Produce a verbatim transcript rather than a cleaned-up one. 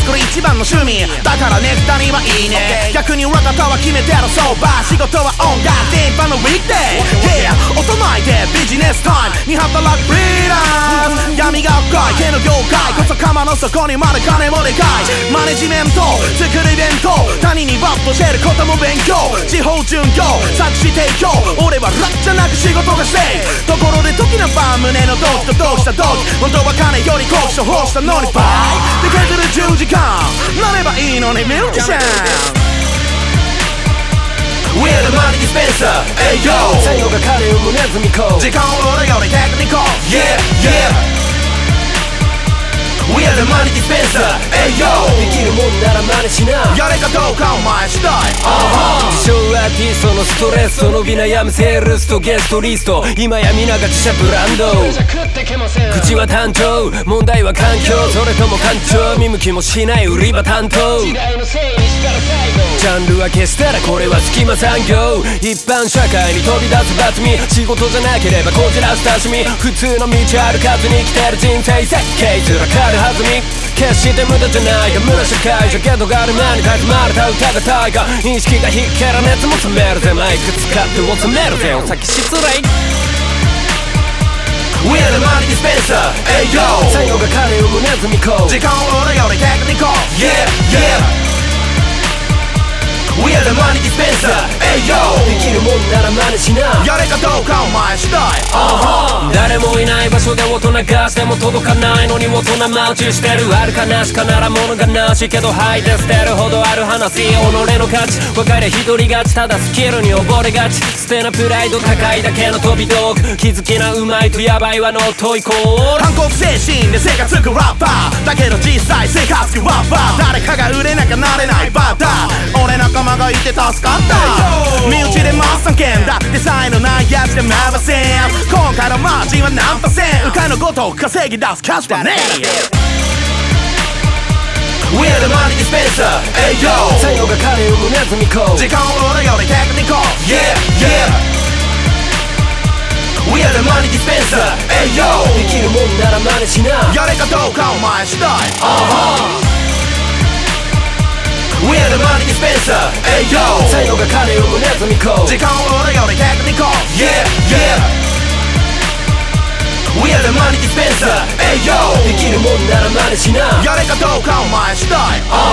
くる一番の趣味だからね二人はいいね、逆に裏方は決めてる相場、仕事は音楽全般のウィークデイ、yeah、大人いてビジネスタイムに働くフリーランス、闇が深い系の業界こそ釜の底にまで金もでかい、マネジメント作るイベント他人にバッと教えることも勉強、地方巡業作詞提供、俺はラッじゃなく仕事がしてところで時の晩胸のドキとどうしたドキ、本当は金より高所欲したのにバイで削るじゅうじかんなればいいのにミュージシャン We're the money dispenser, hey yo 最後が彼を胸積みこう時間を俺よりテクニコ Yeah, yeah We're the money dispenser, hey yo できるもんなら真似しな、 やれかどうかお前次第、 自称アーティストのストレスと伸び悩むセールスとゲストリスト、今や皆が自社ブランド、口は単調問題は環境、それとも感情見向きもしない売り場担当、ジャンルは消したらこれは隙間産業、一般社会に飛び出すバツミ、仕事じゃなければこじらす楽しみ、普通の道歩かずに生きてる人生設計ずらかるはずみ、決して無駄じゃないが無駄社会じゃけどがある前に書いてまれた歌が大河、意識が引っけら熱も冷めるぜ、マイク使ってを冷めるぜ、お先失礼 We're the money dispenser, hey yo 最後が彼を胸積みこう時間を俺よりテクニコ Yeah, yeah We're the money dispenser, hey yo できるもんなら真似しな、 やれかどうかお前次第、 誰もいない場所で音流しても届かないのに大人待ちしてる、あるかなしかなら物がなしけど吐いて捨てるほどある話、己の価値分かれ一人勝ち、ただスキルに溺れがち、捨てなプライド高いだけの飛び道具、気づきなうまいとヤバいはノットイコール、 反抗精神で生活くラッパーだけど実際生活くラッパー、誰かが売れなきゃなれないバッター、俺仲間がいて助かった、身内でマッサン剣だって才のないやつでまばせん、今回のマージンは何パーセント、迂回のごとく稼ぎ出すキャッシュだね We're the money dispenser, hey yo 最後が彼を胸積みこう時間を俺よりテクニコ Yeah, yeah We're the money dispenser, hey yo できるもんなら真似しな、 やれかどうかお前次第、We're the money dispenser, hey yo 最後が彼を胸積みこう時間を俺よりテクニコ Yeah, yeah We're the money dispenser, hey yo できるもんなら真似しな、 やれかどうかお前次第